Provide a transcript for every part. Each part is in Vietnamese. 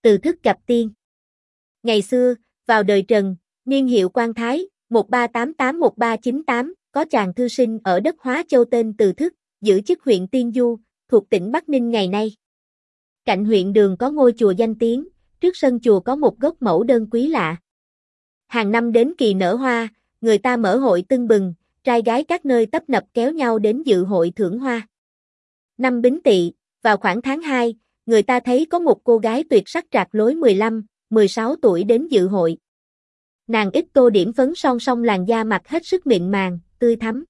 Từ thức gặp tiên. Ngày xưa, vào đời Trần, niên hiệu Quan Thái, 1388-1398, có chàng thư sinh ở đất Hóa Châu tên Từ Thức, giữ chức huyện Tiên Du, thuộc tỉnh Bắc Ninh ngày nay. Cạnh huyện đường có ngôi chùa danh tiếng, trước sân chùa có một gốc mẫu đơn quý lạ. Hàng năm đến kỳ nở hoa, người ta mở hội tưng bừng, trai gái các nơi tấp nập kéo nhau đến dự hội thưởng hoa. Năm Bính Tỵ, vào khoảng tháng 2, người ta thấy có một cô gái tuyệt sắc trạc lối 15, 16 tuổi đến dự hội. Nàng ít tô điểm phấn son song làn da mặt hết sức mịn màng, tươi thắm.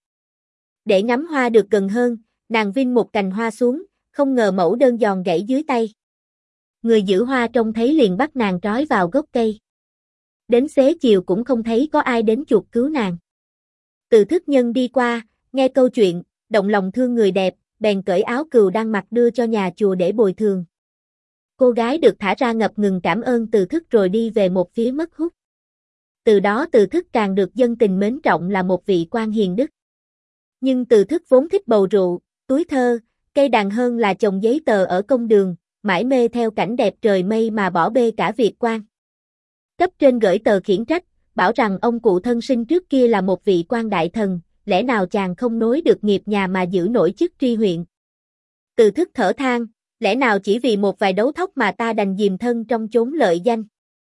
Để ngắm hoa được gần hơn, nàng vinh một cành hoa xuống, không ngờ mẫu đơn giòn gãy dưới tay. Người giữ hoa trông thấy liền bắt nàng trói vào gốc cây. Đến xế chiều cũng không thấy có ai đến chuộc cứu nàng. Từ Thức nhân đi qua, nghe câu chuyện, động lòng thương người đẹp, bèn cởi áo cừu đang mặc đưa cho nhà chùa để bồi thường. Cô gái được thả ra ngập ngừng cảm ơn Từ Thức rồi đi về một phía mất hút. Từ đó Từ Thức càng được dân tình mến trọng là một vị quan hiền đức. Nhưng Từ Thức vốn thích bầu rượu, túi thơ, cây đàn hơn là chồng giấy tờ ở công đường, mãi mê theo cảnh đẹp trời mây mà bỏ bê cả việc quan. Cấp trên gửi tờ khiển trách, bảo rằng ông cụ thân sinh trước kia là một vị quan đại thần, lẽ nào chàng không nối được nghiệp nhà mà giữ nổi chức tri huyện. Từ Thức thở than, lẽ nào chỉ vì một vài đấu thóc mà ta đành dìm thân trong chốn lợi danh.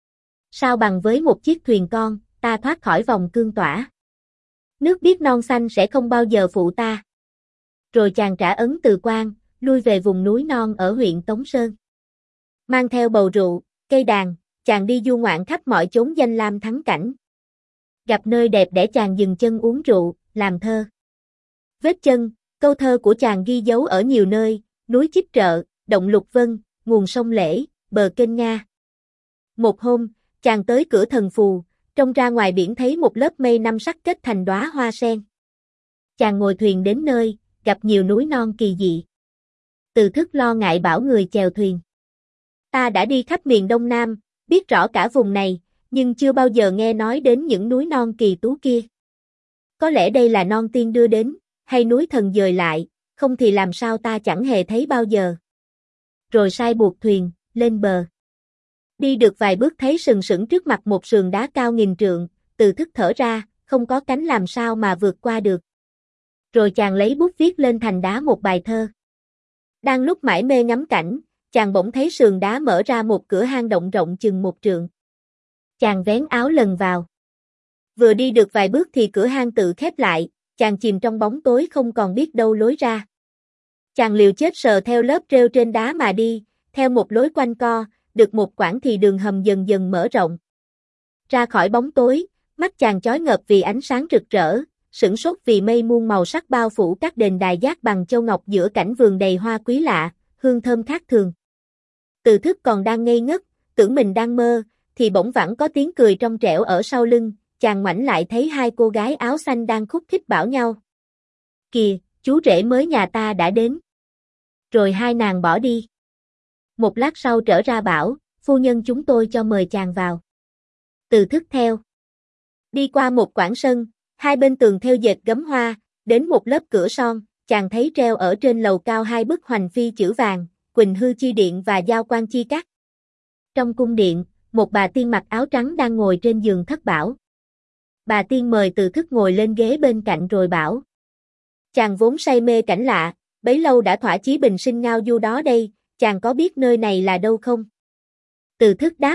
Sao bằng với một chiếc thuyền con, ta thoát khỏi vòng cương tỏa. Nước biết non xanh sẽ không bao giờ phụ ta. Rồi chàng trả ấn từ quan, lui về vùng núi non ở huyện Tống Sơn. Mang theo bầu rượu, cây đàn, chàng đi du ngoạn khắp mọi chốn danh lam thắng cảnh. Gặp nơi đẹp để chàng dừng chân uống rượu, làm thơ. Vết chân, câu thơ của chàng ghi dấu ở nhiều nơi, núi Chíp Trợ, động Lục Vân, nguồn sông Lễ, bờ kênh Nga. Một hôm, chàng tới cửa Thần Phù, trông ra ngoài biển thấy một lớp mây năm sắc kết thành đóa hoa sen. Chàng ngồi thuyền đến nơi, gặp nhiều núi non kỳ dị. Từ Thức lo ngại bảo người chèo thuyền. Ta đã đi khắp miền Đông Nam, biết rõ cả vùng này, nhưng chưa bao giờ nghe nói đến những núi non kỳ tú kia. Có lẽ đây là non tiên đưa đến, hay núi thần dời lại, không thì làm sao ta chẳng hề thấy bao giờ. Rồi sai buộc thuyền, lên bờ. Đi được vài bước thấy sừng sững trước mặt một sườn đá cao nghìn trượng, Từ Thức thở ra, không có cánh làm sao mà vượt qua được. Rồi chàng lấy bút viết lên thành đá một bài thơ. Đang lúc mải mê ngắm cảnh, chàng bỗng thấy sườn đá mở ra một cửa hang động rộng chừng 1 trượng. Chàng vén áo lần vào. Vừa đi được vài bước thì cửa hang tự khép lại, chàng chìm trong bóng tối không còn biết đâu lối ra. Chàng liều chết sờ theo lớp rêu trên đá mà đi, theo một lối quanh co, được một quãng thì đường hầm dần dần mở rộng. Ra khỏi bóng tối, mắt chàng chói ngợp vì ánh sáng rực rỡ, sửng sốt vì mây muôn màu sắc bao phủ các đền đài giác bằng châu ngọc giữa cảnh vườn đầy hoa quý lạ, hương thơm khác thường. Từ Thức còn đang ngây ngất, tưởng mình đang mơ, thì bỗng vẳng có tiếng cười trong trẻo ở sau lưng, chàng ngoảnh lại thấy hai cô gái áo xanh đang khúc khích bảo nhau. Kìa, chú rể mới nhà ta đã đến. Rồi hai nàng bỏ đi. Một lát sau trở ra bảo, phu nhân chúng tôi cho mời chàng vào. Từ Thức theo. Đi qua một quảng sân, hai bên tường thêu dệt gấm hoa, đến một lớp cửa son, chàng thấy treo ở trên lầu cao hai bức hoành phi chữ vàng, Quỳnh Hư Chi Điện và Giao Quan Chi Các. Trong cung điện, một bà tiên mặc áo trắng đang ngồi trên giường thất bảo. Bà tiên mời Từ Thức ngồi lên ghế bên cạnh rồi bảo. Chàng vốn say mê cảnh lạ, bấy lâu đã thỏa chí bình sinh ngao du đó đây, chàng có biết nơi này là đâu không? Từ Thức đáp.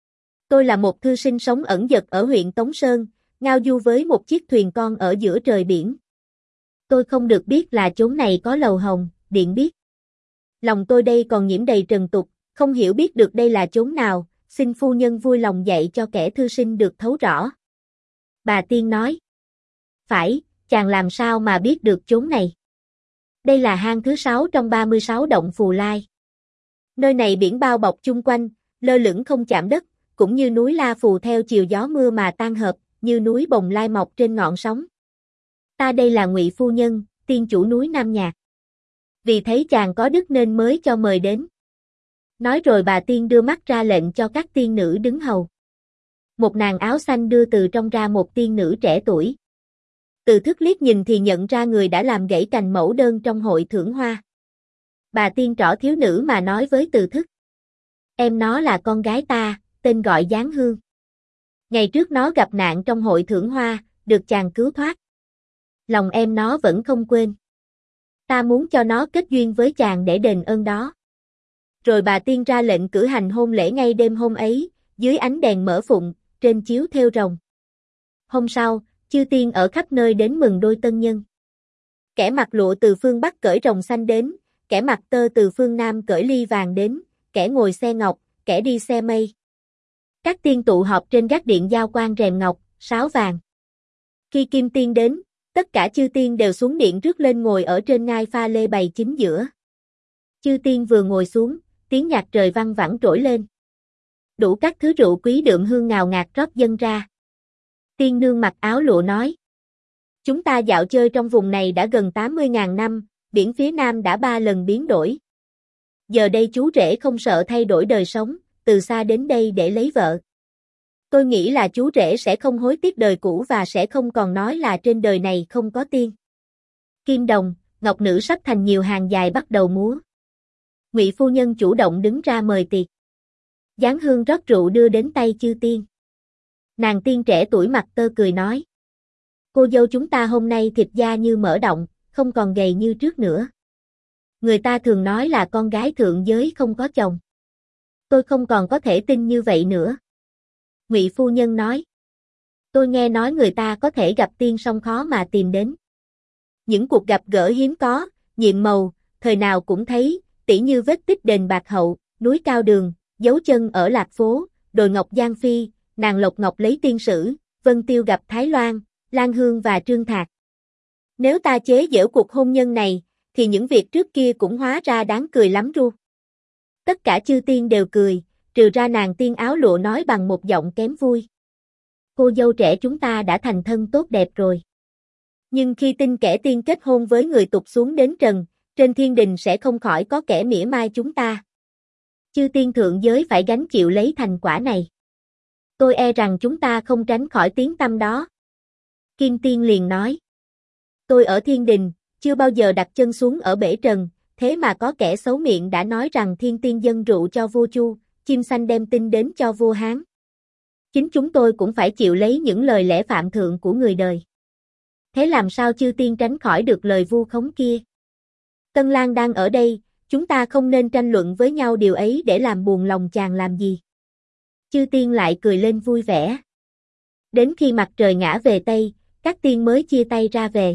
Tôi là một thư sinh sống ẩn dật ở huyện Tống Sơn, ngao du với một chiếc thuyền con ở giữa trời biển. Tôi không được biết là chốn này có lầu hồng, điện biết. Lòng tôi đây còn nhiễm đầy trần tục, không hiểu biết được đây là chốn nào, xin phu nhân vui lòng dạy cho kẻ thư sinh được thấu rõ. Bà tiên nói. Phải, chàng làm sao mà biết được chốn này? Đây là hang thứ 6 trong 36 động Phù Lai. Nơi này biển bao bọc chung quanh, lơ lửng không chạm đất, cũng như núi La Phù theo chiều gió mưa mà tan hợp, như núi Bồng Lai mọc trên ngọn sóng. Ta đây là Ngụy phu nhân, tiên chủ núi Nam Nhạc. Vì thấy chàng có đức nên mới cho mời đến. Nói rồi bà tiên đưa mắt ra lệnh cho các tiên nữ đứng hầu. Một nàng áo xanh đưa từ trong ra một tiên nữ trẻ tuổi. Từ Thức liếc nhìn thì nhận ra người đã làm gãy cành mẫu đơn trong hội thưởng hoa. Bà tiên trỏ thiếu nữ mà nói với Từ Thức. Em nó là con gái ta, tên gọi Giáng Hương. Ngày trước nó gặp nạn trong hội thưởng hoa, được chàng cứu thoát. Lòng em nó vẫn không quên. Ta muốn cho nó kết duyên với chàng để đền ơn đó. Rồi bà tiên ra lệnh cử hành hôn lễ ngay đêm hôm ấy, dưới ánh đèn mở phụng, trên chiếu thêu rồng. Hôm sau, chư tiên ở khắp nơi đến mừng đôi tân nhân. Kẻ mặc lụa từ phương Bắc cởi rồng xanh đến, kẻ mặc tơ từ phương Nam cởi ly vàng đến, kẻ ngồi xe ngọc, kẻ đi xe mây. Các tiên tụ họp trên gác điện giao quan rèm ngọc, sáo vàng. Khi kim tiên đến, tất cả chư tiên đều xuống điện rước lên ngồi ở trên ngai pha lê bày chính giữa. Chư tiên vừa ngồi xuống, tiếng nhạc trời vang vẳng trỗi lên. Đủ các thứ rượu quý đượm hương ngào ngạt rót dâng ra. Tiên nương mặc áo lụa nói: chúng ta dạo chơi trong vùng này đã gần 80.000 năm, biển phía Nam đã 3 lần biến đổi. Giờ đây chú rể không sợ thay đổi đời sống, từ xa đến đây để lấy vợ. Tôi nghĩ là chú rể sẽ không hối tiếc đời cũ và sẽ không còn nói là trên đời này không có tiên. Kim đồng, ngọc nữ sắp thành nhiều hàng dài bắt đầu múa. Ngụy phu nhân chủ động đứng ra mời tiệc. Giáng Hương rót rượu đưa đến tay chư tiên. Nàng tiên trẻ tuổi mặt tơ cười nói: cô dâu chúng ta hôm nay thịt da như mỡ động, không còn gầy như trước nữa. Người ta thường nói là con gái thượng giới không có chồng. Tôi không còn có thể tin như vậy nữa. Ngụy phu nhân nói: tôi nghe nói người ta có thể gặp tiên song khó mà tìm đến. Những cuộc gặp gỡ hiếm có, nhiệm màu, thời nào cũng thấy, tỉ như vết tích đền Bạc Hậu, núi Cao Đường, dấu chân ở Lạc Phố, đồi Ngọc Giang Phi, nàng Lộc Ngọc lấy tiên sử, Vân Tiêu gặp Thái Loan, Lan Hương và Trương Thạc. Nếu ta chế giễu cuộc hôn nhân này, thì những việc trước kia cũng hóa ra đáng cười lắm ru. Tất cả chư tiên đều cười, trừ ra nàng tiên áo lụa nói bằng một giọng kém vui: cô dâu trẻ chúng ta đã thành thân tốt đẹp rồi. Nhưng khi tin kẻ tiên kết hôn với người tục xuống đến trần, trên thiên đình sẽ không khỏi có kẻ mỉa mai chúng ta. Chư tiên thượng giới phải gánh chịu lấy thành quả này. Tôi e rằng chúng ta không tránh khỏi tiếng tăm đó. Kim tiên liền nói: tôi ở thiên đình, chưa bao giờ đặt chân xuống ở bể trần, thế mà có kẻ xấu miệng đã nói rằng thiên tiên dâng rượu cho vua Chu, chim xanh đem tin đến cho vua Hán. Chính chúng tôi cũng phải chịu lấy những lời lẽ phạm thượng của người đời. Thế làm sao chư tiên tránh khỏi được lời vu khống kia? Tân Lang đang ở đây, chúng ta không nên tranh luận với nhau điều ấy để làm buồn lòng chàng làm gì. Chư tiên lại cười lên vui vẻ. Đến khi mặt trời ngã về Tây, các tiên mới chia tay ra về.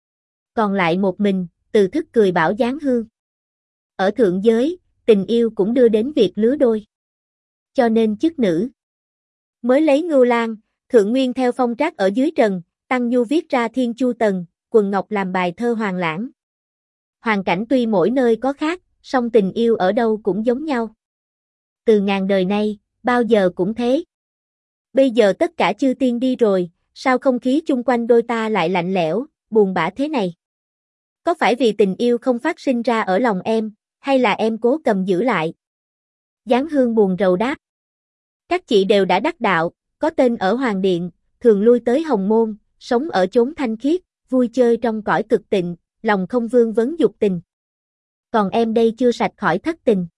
Còn lại một mình, Từ Thức cười bảo Giáng Hương: ở thượng giới, tình yêu cũng đưa đến việc lứa đôi. Cho nên chức nữ mới lấy Ngưu Lang, Thượng Nguyên theo phong trác ở dưới trần, Tăng Nhu viết ra Thiên Chu Tần, Quần Ngọc làm bài thơ Hoàng Lãng. Hoàn cảnh tuy mỗi nơi có khác, song tình yêu ở đâu cũng giống nhau. Từ ngàn đời nay, bao giờ cũng thế. Bây giờ tất cả chư tiên đi rồi, sao không khí chung quanh đôi ta lại lạnh lẽo, buồn bã thế này? Có phải vì tình yêu không phát sinh ra ở lòng em, hay là em cố cầm giữ lại? Giáng Hương buồn rầu đáp: các chị đều đã đắc đạo, có tên ở Hoàng Điện, thường lui tới Hồng Môn, sống ở chốn thanh khiết, vui chơi trong cõi cực tịnh, lòng không vương vấn dục tình. Còn em đây chưa sạch khỏi thất tình.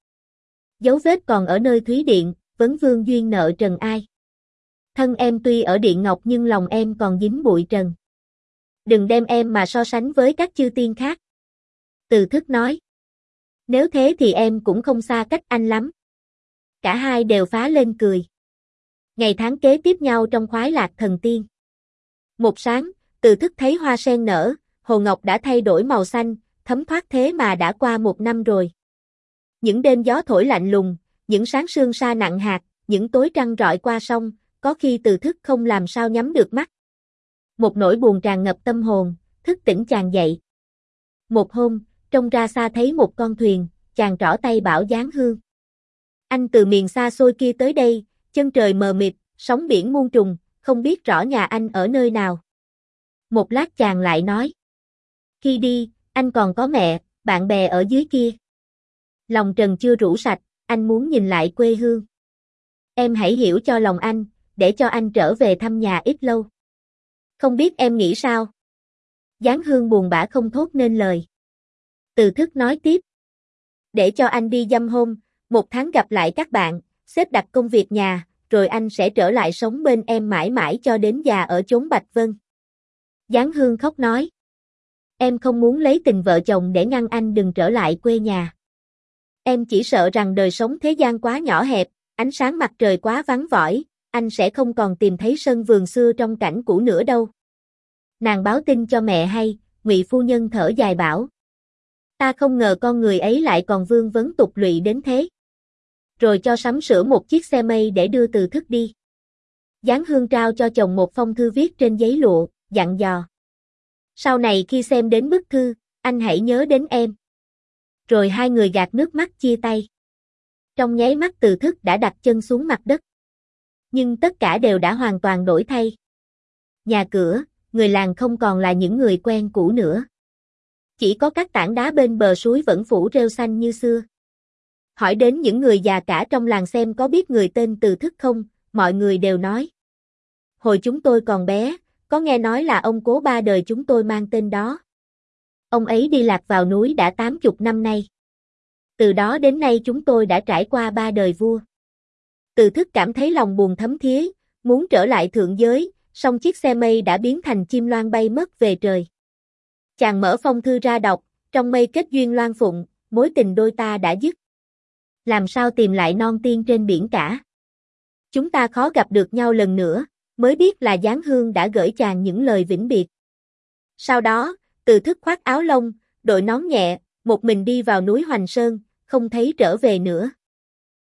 Dấu vết còn ở nơi Thúy Điện, vấn vương duyên nợ trần ai. Thân em tuy ở Điện Ngọc nhưng lòng em còn dính bụi trần. Đừng đem em mà so sánh với các chư tiên khác. Từ Thức nói: nếu thế thì em cũng không xa cách anh lắm. Cả hai đều phá lên cười. Ngày tháng kế tiếp nhau trong khoái lạc thần tiên. Một sáng, Từ Thức thấy hoa sen nở, hồ ngọc đã thay đổi màu xanh, thấm thoát thế mà đã qua 1 năm rồi. Những đêm gió thổi lạnh lùng, những sáng sương sa nặng hạt, những tối trăng rọi qua sông, có khi Từ Thức không làm sao nhắm được mắt. Một nỗi buồn tràn ngập tâm hồn, thức tỉnh chàng dậy. Một hôm, trông ra xa thấy một con thuyền, chàng trỏ tay bảo Giáng Hương: anh từ miền xa xôi kia tới đây, chân trời mờ mịt, sóng biển muôn trùng, không biết rõ nhà anh ở nơi nào. Một lát chàng lại nói: khi đi, anh còn có mẹ, bạn bè ở dưới kia. Lòng trần chưa rũ sạch, anh muốn nhìn lại quê hương. Em hãy hiểu cho lòng anh, để cho anh trở về thăm nhà ít lâu. Không biết em nghĩ sao? Giáng Hương buồn bã không thốt nên lời. Từ Thức nói tiếp: để cho anh đi dăm hôm, 1 tháng gặp lại các bạn, xếp đặt công việc nhà, rồi anh sẽ trở lại sống bên em mãi mãi cho đến già ở chốn Bạch Vân. Giáng Hương khóc nói. Em không muốn lấy tình vợ chồng để ngăn anh đừng trở lại quê nhà. Em chỉ sợ rằng đời sống thế gian quá nhỏ hẹp, ánh sáng mặt trời quá vắng vỏi, anh sẽ không còn tìm thấy sân vườn xưa trong cảnh cũ nữa đâu. Nàng báo tin cho mẹ hay, Ngụy phu nhân thở dài bảo. Ta không ngờ con người ấy lại còn vương vấn tục lụy đến thế. Rồi cho sắm sửa một chiếc xe mây để đưa Từ Thức đi. Giáng Hương trao cho chồng một phong thư viết trên giấy lụa, dặn dò. Sau này khi xem đến bức thư, anh hãy nhớ đến em. Rồi hai người gạt nước mắt chia tay. Trong nháy mắt Từ Thức đã đặt chân xuống mặt đất. Nhưng tất cả đều đã hoàn toàn đổi thay. Nhà cửa, người làng không còn là những người quen cũ nữa. Chỉ có các tảng đá bên bờ suối vẫn phủ rêu xanh như xưa. Hỏi đến những người già cả trong làng xem có biết người tên Từ Thức không, mọi người đều nói. Hồi chúng tôi còn bé, có nghe nói là ông cố ba đời chúng tôi mang tên đó. Ông ấy đi lạc vào núi đã 80 năm nay. Từ đó đến nay chúng tôi đã trải qua 3 đời vua. Từ Thức cảm thấy lòng buồn thấm thía, muốn trở lại thượng giới, song chiếc xe mây đã biến thành chim loan bay mất về trời. Chàng mở phong thư ra đọc, trong mây kết duyên loan phụng, mối tình đôi ta đã dứt. Làm sao tìm lại non tiên trên biển cả? Chúng ta khó gặp được nhau lần nữa, mới biết là Giáng Hương đã gửi chàng những lời vĩnh biệt. Sau đó, Từ Thức khoác áo lông, đội nón nhẹ, một mình đi vào núi Hoành Sơn, không thấy trở về nữa.